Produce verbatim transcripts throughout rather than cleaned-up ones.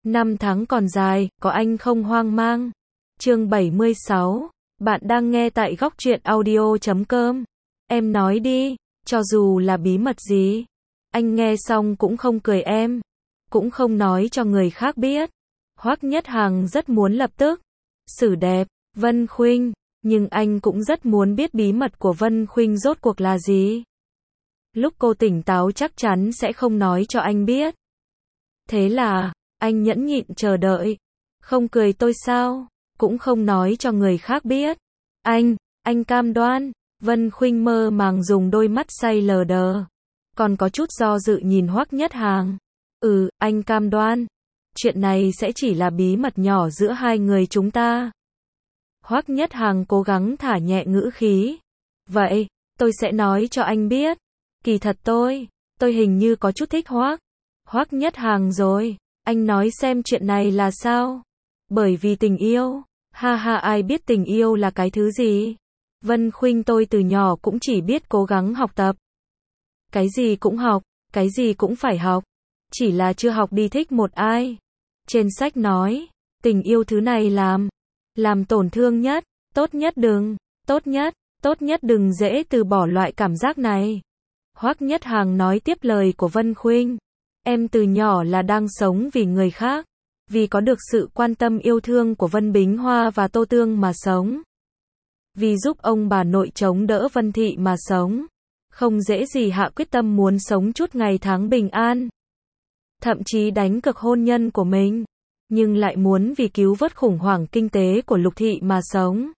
Năm tháng còn dài, có anh không hoang mang. Chương bảy mươi sáu. Bạn đang nghe tại góc truyện audio chấm com. Em nói đi, cho dù là bí mật gì. Anh nghe xong cũng không cười em, cũng không nói cho người khác biết. Hoắc Nhất Hằng rất muốn lập tức xử đẹp Vân Khuynh, nhưng anh cũng rất muốn biết bí mật của Vân Khuynh rốt cuộc là gì. Lúc cô tỉnh táo chắc chắn sẽ không nói cho anh biết. Thế là, anh nhẫn nhịn chờ đợi. Không cười tôi sao, cũng không nói cho người khác biết. Anh, anh cam đoan. Vân Khuynh mơ màng dùng đôi mắt say lờ đờ, còn có chút do dự nhìn Hoắc Nhất Hằng. Ừ, anh cam đoan. Chuyện này sẽ chỉ là bí mật nhỏ giữa hai người chúng ta. Hoắc Nhất Hằng cố gắng thả nhẹ ngữ khí. Vậy, tôi sẽ nói cho anh biết. Kỳ thật tôi, tôi hình như có chút thích Hoắc. Hoắc Nhất Hằng rồi, anh nói xem chuyện này là sao? Bởi vì tình yêu. Ha ha, ai biết tình yêu là cái thứ gì? Vân Khuynh tôi từ nhỏ cũng chỉ biết cố gắng học tập. Cái gì cũng học, cái gì cũng phải học. Chỉ là chưa học đi thích một ai. Trên sách nói, tình yêu thứ này làm, làm tổn thương nhất, tốt nhất đừng, tốt nhất, tốt nhất đừng dễ từ bỏ loại cảm giác này. Hoắc Nhất Hằng nói tiếp lời của Vân Khuynh. Em từ nhỏ là đang sống vì người khác, vì có được sự quan tâm yêu thương của Vân Bính Hoa và Tô Tương mà sống. Vì giúp ông bà nội chống đỡ Vân Thị mà sống. Không dễ gì hạ quyết tâm muốn sống chút ngày tháng bình an. Thậm chí đánh cược hôn nhân của mình. Nhưng lại muốn vì cứu vớt khủng hoảng kinh tế của Lục Thị mà sống.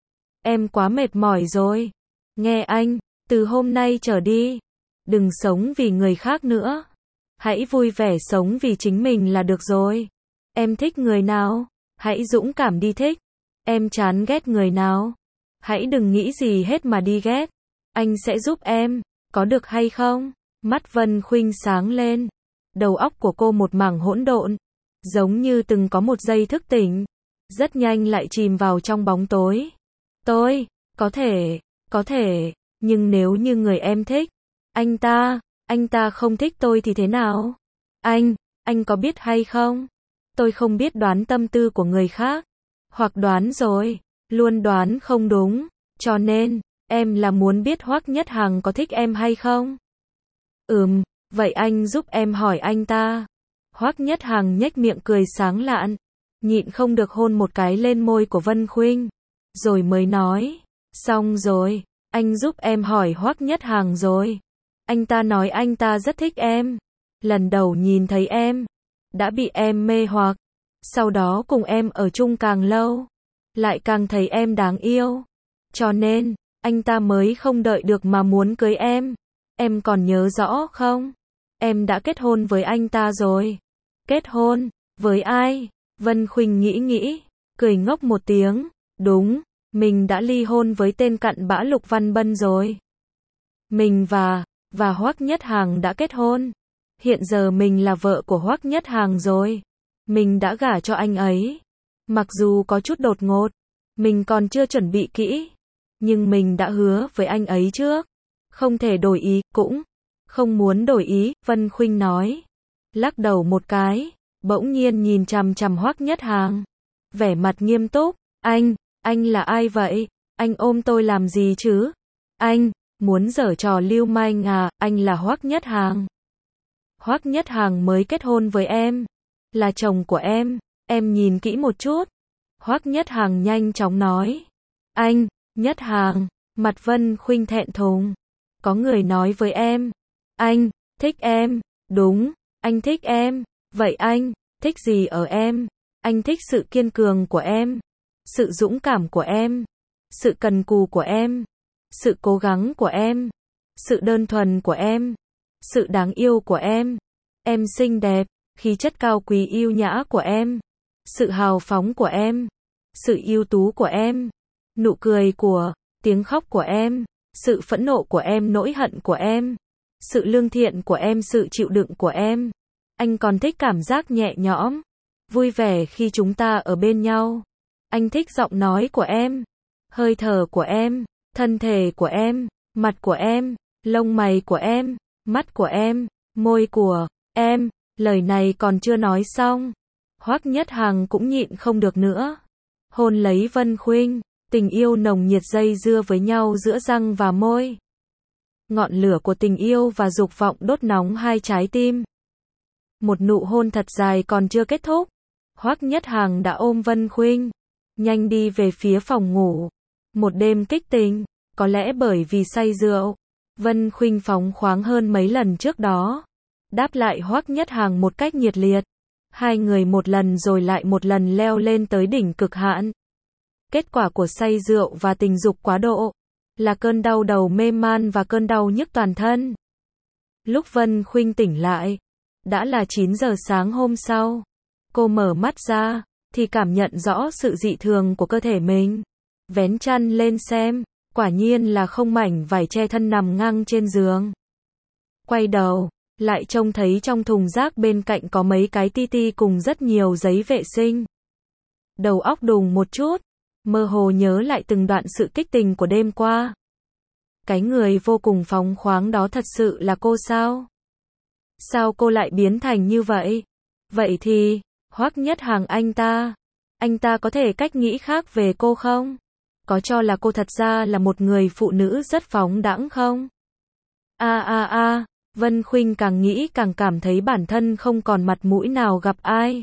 Em quá mệt mỏi rồi. Nghe anh, từ hôm nay trở đi, đừng sống vì người khác nữa. Hãy vui vẻ sống vì chính mình là được rồi. Em thích người nào? Hãy dũng cảm đi thích. Em chán ghét người nào? Hãy đừng nghĩ gì hết mà đi ghét. Anh sẽ giúp em, có được hay không? Mắt Vân Khuynh sáng lên. Đầu óc của cô một mảng hỗn độn, giống như từng có một giây thức tỉnh, rất nhanh lại chìm vào trong bóng tối. Tôi, có thể, có thể, nhưng nếu như người em thích, anh ta, anh ta không thích tôi thì thế nào? Anh, anh có biết hay không? Tôi không biết đoán tâm tư của người khác, hoặc đoán rồi, luôn đoán không đúng, cho nên, em là muốn biết Hoắc Nhất Hằng có thích em hay không? Ừm, vậy anh giúp em hỏi anh ta. Hoắc Nhất Hằng nhếch miệng cười sáng lạn, nhịn không được hôn một cái lên môi của Vân Khuynh, rồi mới nói, xong rồi, anh giúp em hỏi Hoắc Nhất Hằng rồi. Anh ta nói anh ta rất thích em, lần đầu nhìn thấy em, đã bị em mê hoặc, sau đó cùng em ở chung càng lâu, lại càng thấy em đáng yêu. Cho nên, anh ta mới không đợi được mà muốn cưới em. Em còn nhớ rõ không? Em đã kết hôn với anh ta rồi. Kết hôn? Với ai? Vân Khuynh nghĩ nghĩ, cười ngốc một tiếng. Đúng, mình đã ly hôn với tên cặn bã Lục Văn Bân rồi. Mình và, và Hoắc Nhất Hằng đã kết hôn. Hiện giờ mình là vợ của Hoắc Nhất Hằng rồi. Mình đã gả cho anh ấy. Mặc dù có chút đột ngột, mình còn chưa chuẩn bị kỹ, nhưng mình đã hứa với anh ấy trước. Không thể đổi ý, cũng không muốn đổi ý, Vân Khuynh nói. Lắc đầu một cái, bỗng nhiên nhìn chằm chằm Hoắc Nhất Hằng. Vẻ mặt nghiêm túc, anh, anh là ai vậy? Anh ôm tôi làm gì chứ? Anh, muốn giở trò lưu manh à? Anh là Hoắc Nhất Hằng. Hoắc Nhất Hằng mới kết hôn với em, là chồng của em, em nhìn kỹ một chút. Hoắc Nhất Hằng nhanh chóng nói. Anh, Nhất Hằng, mặt Vân Khuynh thẹn thùng. Có người nói với em, anh, thích em, đúng, anh thích em, vậy anh, thích gì ở em? Anh thích sự kiên cường của em, sự dũng cảm của em, sự cần cù của em, sự cố gắng của em, sự đơn thuần của em, sự đáng yêu của em, em xinh đẹp, khí chất cao quý yêu nhã của em, sự hào phóng của em, sự ưu tú của em, nụ cười của, tiếng khóc của em, sự phẫn nộ của em, nỗi hận của em, sự lương thiện của em, sự chịu đựng của em. Anh còn thích cảm giác nhẹ nhõm, vui vẻ khi chúng ta ở bên nhau. Anh thích giọng nói của em, hơi thở của em, thân thể của em, mặt của em, lông mày của em, mắt của em, môi của em. Lời này còn chưa nói xong, Hoắc Nhất Hằng cũng nhịn không được nữa. Hôn lấy Vân Khuynh, tình yêu nồng nhiệt dây dưa với nhau giữa răng và môi. Ngọn lửa của tình yêu và dục vọng đốt nóng hai trái tim. Một nụ hôn thật dài còn chưa kết thúc. Hoắc Nhất Hằng đã ôm Vân Khuynh, nhanh đi về phía phòng ngủ. Một đêm kích tình, có lẽ bởi vì say rượu, Vân Khuynh phóng khoáng hơn mấy lần trước đó. Đáp lại Hoắc Nhất Hằng một cách nhiệt liệt. Hai người một lần rồi lại một lần leo lên tới đỉnh cực hạn. Kết quả của say rượu và tình dục quá độ là cơn đau đầu mê man và cơn đau nhức toàn thân. Lúc Vân Khuynh tỉnh lại, đã là chín giờ sáng hôm sau. Cô mở mắt ra, thì cảm nhận rõ sự dị thường của cơ thể mình. Vén chăn lên xem, quả nhiên là không mảnh vải che thân nằm ngang trên giường. Quay đầu, lại trông thấy trong thùng rác bên cạnh có mấy cái ti ti cùng rất nhiều giấy vệ sinh. Đầu óc đùng một chút, mơ hồ nhớ lại từng đoạn sự kích tình của đêm qua. Cái người vô cùng phóng khoáng đó thật sự là cô sao? Sao cô lại biến thành như vậy? Vậy thì, Hoắc Nhất Hằng anh ta, anh ta có thể cách nghĩ khác về cô không? Có cho là cô thật ra là một người phụ nữ rất phóng đãng không? A a a, Vân Khuynh càng nghĩ càng cảm thấy bản thân không còn mặt mũi nào gặp ai.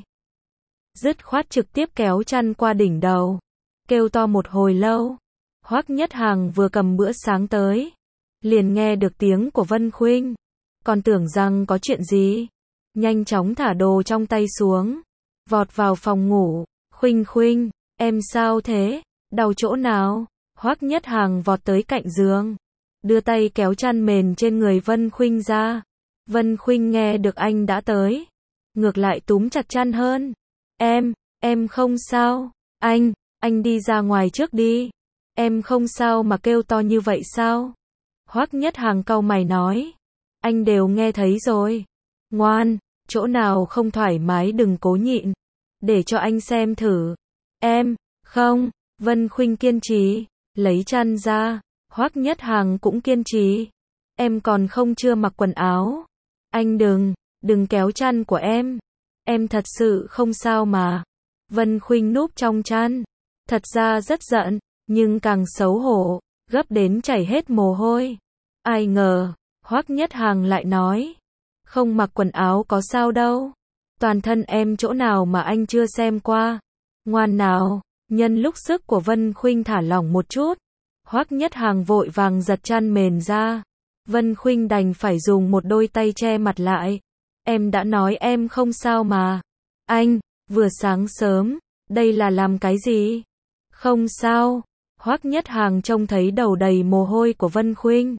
Dứt khoát trực tiếp kéo chăn qua đỉnh đầu, kêu to một hồi lâu. Hoắc Nhất Hằng vừa cầm bữa sáng tới, liền nghe được tiếng của Vân Khuynh, còn tưởng rằng có chuyện gì, nhanh chóng thả đồ trong tay xuống, vọt vào phòng ngủ. Khuynh Khuynh, em sao thế? Đau chỗ nào? Hoắc Nhất Hằng vọt tới cạnh giường, đưa tay kéo chăn mền trên người Vân Khuynh ra. Vân Khuynh nghe được anh đã tới, ngược lại túm chặt chăn hơn. Em, em không sao. Anh, anh đi ra ngoài trước đi. Em không sao mà kêu to như vậy sao? Hoắc Nhất Hằng cau mày nói. Anh đều nghe thấy rồi. Ngoan, chỗ nào không thoải mái đừng cố nhịn. Để cho anh xem thử. Em, không. Vân Khuynh kiên trì, lấy chăn ra. Hoắc Nhất Hằng cũng kiên trì. Em còn không chưa mặc quần áo. Anh đừng, đừng kéo chăn của em. Em thật sự không sao mà. Vân Khuynh núp trong chăn. Thật ra rất giận, nhưng càng xấu hổ, gấp đến chảy hết mồ hôi. Ai ngờ, Hoắc Nhất Hằng lại nói. Không mặc quần áo có sao đâu. Toàn thân em chỗ nào mà anh chưa xem qua. Ngoan nào, nhân lúc sức của Vân Khuynh thả lỏng một chút. Hoắc Nhất Hằng vội vàng giật chăn mền ra. Vân Khuynh đành phải dùng một đôi tay che mặt lại. Em đã nói em không sao mà. Anh, vừa sáng sớm, đây là làm cái gì? Không sao. Hoắc Nhất Hằng trông thấy đầu đầy mồ hôi của Vân Khuynh.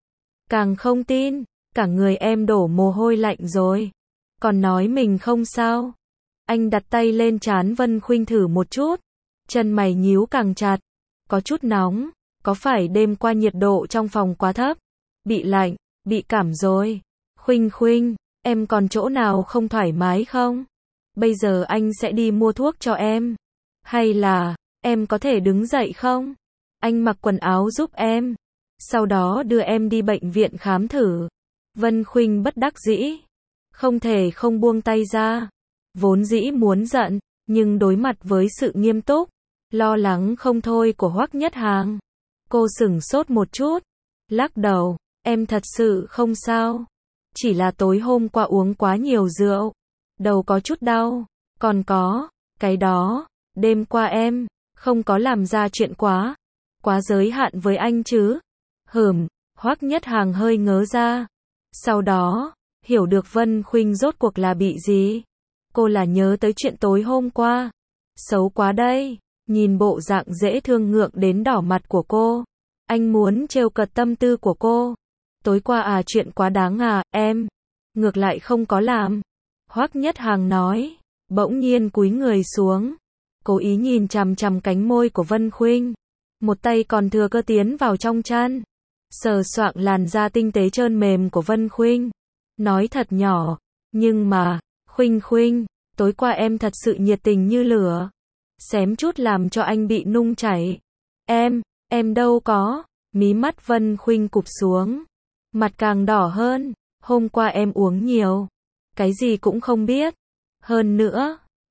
Càng không tin, cả người em đổ mồ hôi lạnh rồi. Còn nói mình không sao. Anh đặt tay lên trán Vân Khuynh thử một chút. Chân mày nhíu càng chặt. Có chút nóng. Có phải đêm qua nhiệt độ trong phòng quá thấp? Bị lạnh, bị cảm rồi. Khuynh Khuynh, em còn chỗ nào không thoải mái không? Bây giờ anh sẽ đi mua thuốc cho em. Hay là, em có thể đứng dậy không? Anh mặc quần áo giúp em. Sau đó đưa em đi bệnh viện khám thử. Vân Khuynh bất đắc dĩ. Không thể không buông tay ra. Vốn dĩ muốn giận, nhưng đối mặt với sự nghiêm túc, lo lắng không thôi của Hoắc Nhất Hằng. Cô sửng sốt một chút. Lắc đầu, em thật sự không sao. Chỉ là tối hôm qua uống quá nhiều rượu. Đầu có chút đau. Còn có, cái đó, đêm qua em, không có làm ra chuyện quá. Quá giới hạn với anh chứ. Hửm, Hoắc Nhất Hằng hơi ngớ ra. Sau đó, hiểu được Vân Khuynh rốt cuộc là bị gì. Cô là nhớ tới chuyện tối hôm qua. Xấu quá đây. Nhìn bộ dạng dễ thương ngượng đến đỏ mặt của cô. Anh muốn trêu cợt tâm tư của cô. Tối qua à chuyện quá đáng à, em. Ngược lại không có làm. Hoắc Nhất Hằng nói. Bỗng nhiên cúi người xuống. Cố ý nhìn chằm chằm cánh môi của Vân Khuynh. Một tay còn thừa cơ tiến vào trong chăn. Sờ soạng làn da tinh tế trơn mềm của Vân Khuynh. Nói thật nhỏ. Nhưng mà, Khuynh Khuynh, tối qua em thật sự nhiệt tình như lửa. Xém chút làm cho anh bị nung chảy. Em, em đâu có. Mí mắt Vân Khuynh cụp xuống. Mặt càng đỏ hơn. Hôm qua em uống nhiều. Cái gì cũng không biết. Hơn nữa,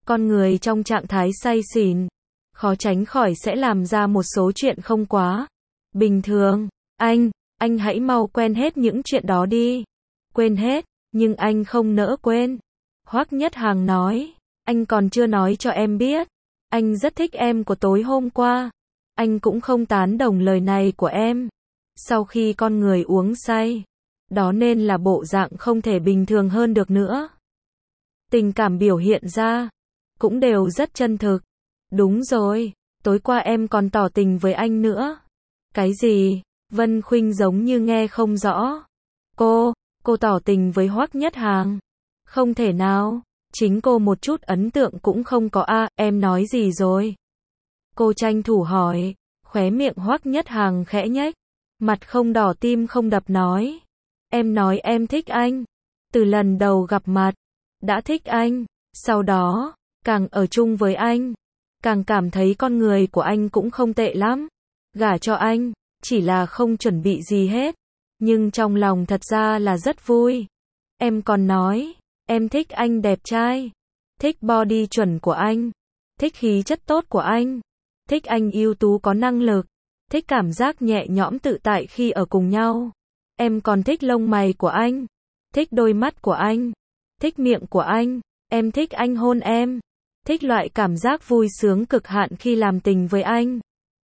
Con người trong trạng thái say xỉn, khó tránh khỏi sẽ làm ra một số chuyện không quá bình thường. Anh, anh hãy mau quên hết những chuyện đó đi. Quên hết, nhưng anh không nỡ quên. Hoắc Nhất Hằng nói, anh còn chưa nói cho em biết. Anh rất thích em của tối hôm qua. Anh cũng không tán đồng lời này của em. Sau khi con người uống say, đó nên là bộ dạng không thể bình thường hơn được nữa. Tình cảm biểu hiện ra, cũng đều rất chân thực. Đúng rồi, tối qua em còn tỏ tình với anh nữa. Cái gì? Vân Khuynh giống như nghe không rõ. Cô, cô tỏ tình với Hoắc Nhất Hằng? Không thể nào, chính cô một chút ấn tượng cũng không có a, à, em nói gì rồi? Cô tranh thủ hỏi, khóe miệng Hoắc Nhất Hằng khẽ nhếch, mặt không đỏ tim không đập nói. Em nói em thích anh. Từ lần đầu gặp mặt, đã thích anh. Sau đó, càng ở chung với anh, càng cảm thấy con người của anh cũng không tệ lắm. Gả cho anh, chỉ là không chuẩn bị gì hết. Nhưng trong lòng thật ra là rất vui. Em còn nói, em thích anh đẹp trai. Thích body chuẩn của anh. Thích khí chất tốt của anh. Thích anh ưu tú có năng lực. Thích cảm giác nhẹ nhõm tự tại khi ở cùng nhau. Em còn thích lông mày của anh. Thích đôi mắt của anh. Thích miệng của anh. Em thích anh hôn em. Thích loại cảm giác vui sướng cực hạn khi làm tình với anh.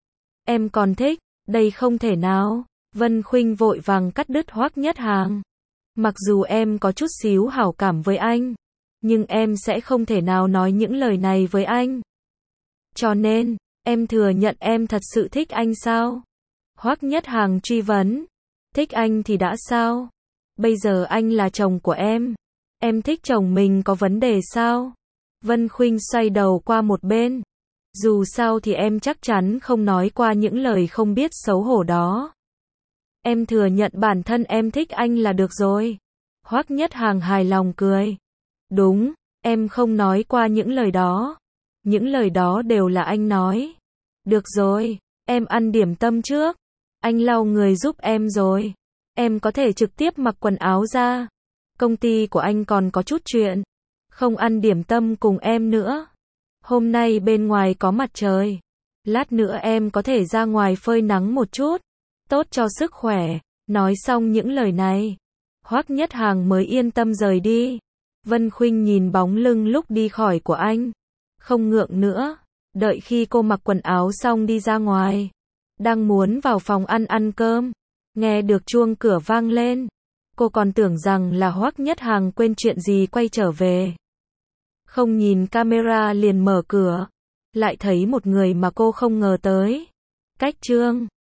Em còn thích, đây không thể nào. Vân Khuynh vội vàng cắt đứt Hoắc Nhất Hằng. Mặc dù em có chút xíu hảo cảm với anh, nhưng em sẽ không thể nào nói những lời này với anh. Cho nên, em thừa nhận em thật sự thích anh sao? Hoắc Nhất Hằng truy vấn. Thích anh thì đã sao? Bây giờ anh là chồng của em. Em thích chồng mình có vấn đề sao? Vân Khuynh xoay đầu qua một bên. Dù sao thì em chắc chắn không nói qua những lời không biết xấu hổ đó. Em thừa nhận bản thân em thích anh là được rồi. Hoắc Nhất Hằng hài lòng cười. Đúng, em không nói qua những lời đó. Những lời đó đều là anh nói. Được rồi, em ăn điểm tâm trước. Anh lau người giúp em rồi. Em có thể trực tiếp mặc quần áo ra. Công ty của anh còn có chút chuyện. Không ăn điểm tâm cùng em nữa. Hôm nay bên ngoài có mặt trời. Lát nữa em có thể ra ngoài phơi nắng một chút. Tốt cho sức khỏe. Nói xong những lời này, Hoắc Nhất Hằng mới yên tâm rời đi. Vân Khuynh nhìn bóng lưng lúc đi khỏi của anh. Không ngượng nữa. Đợi khi cô mặc quần áo xong đi ra ngoài. Đang muốn vào phòng ăn ăn cơm. Nghe được chuông cửa vang lên. Cô còn tưởng rằng là Hoắc Nhất Hằng quên chuyện gì quay trở về. Không nhìn camera liền mở cửa. Lại thấy một người mà cô không ngờ tới. Cách Trương.